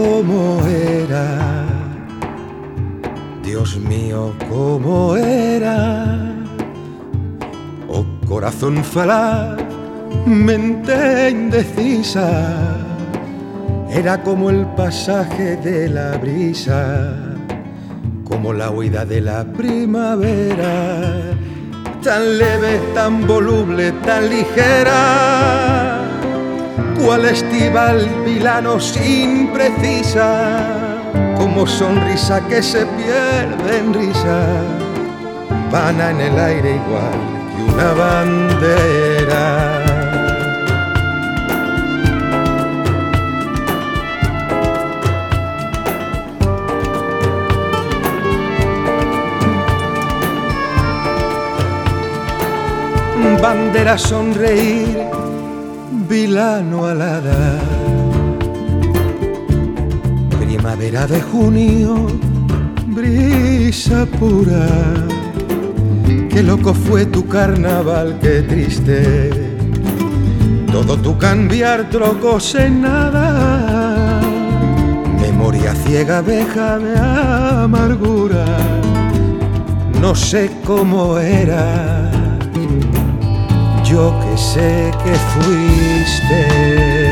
cómo era, Dios mío, cómo era. Oh corazón falaz, mente indecisa, era como el pasaje de la brisa, como la huida de la primavera, tan leve, tan voluble, tan ligera, cual estival vilano sin precisa, como sonrisa que se pierde en risa, vana en el aire igual que una bandera. Bandera sonreír, vilano alada, primavera de junio, brisa pura. Qué loco fue tu carnaval, qué triste, todo tu cambiar trocos en nada. Memoria ciega, abeja de amargura, no sé cómo era, yo que sé que fuiste.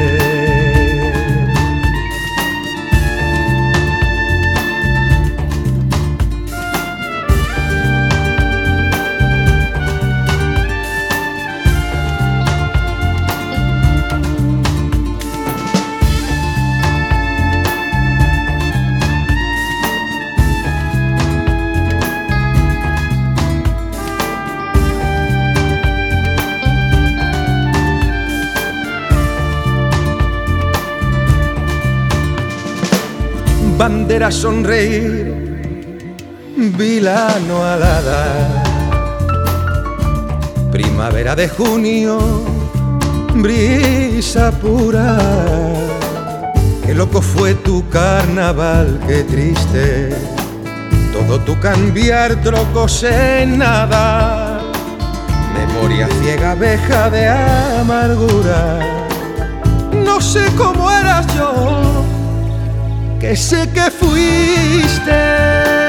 Bandera sonreír, vilano alada, primavera de junio, brisa pura. Qué loco fue tu carnaval, qué triste, todo tu cambiar trocos en nada. Memoria ciega, abeja de amargura, no sé cómo eras yo, que sé que fuiste.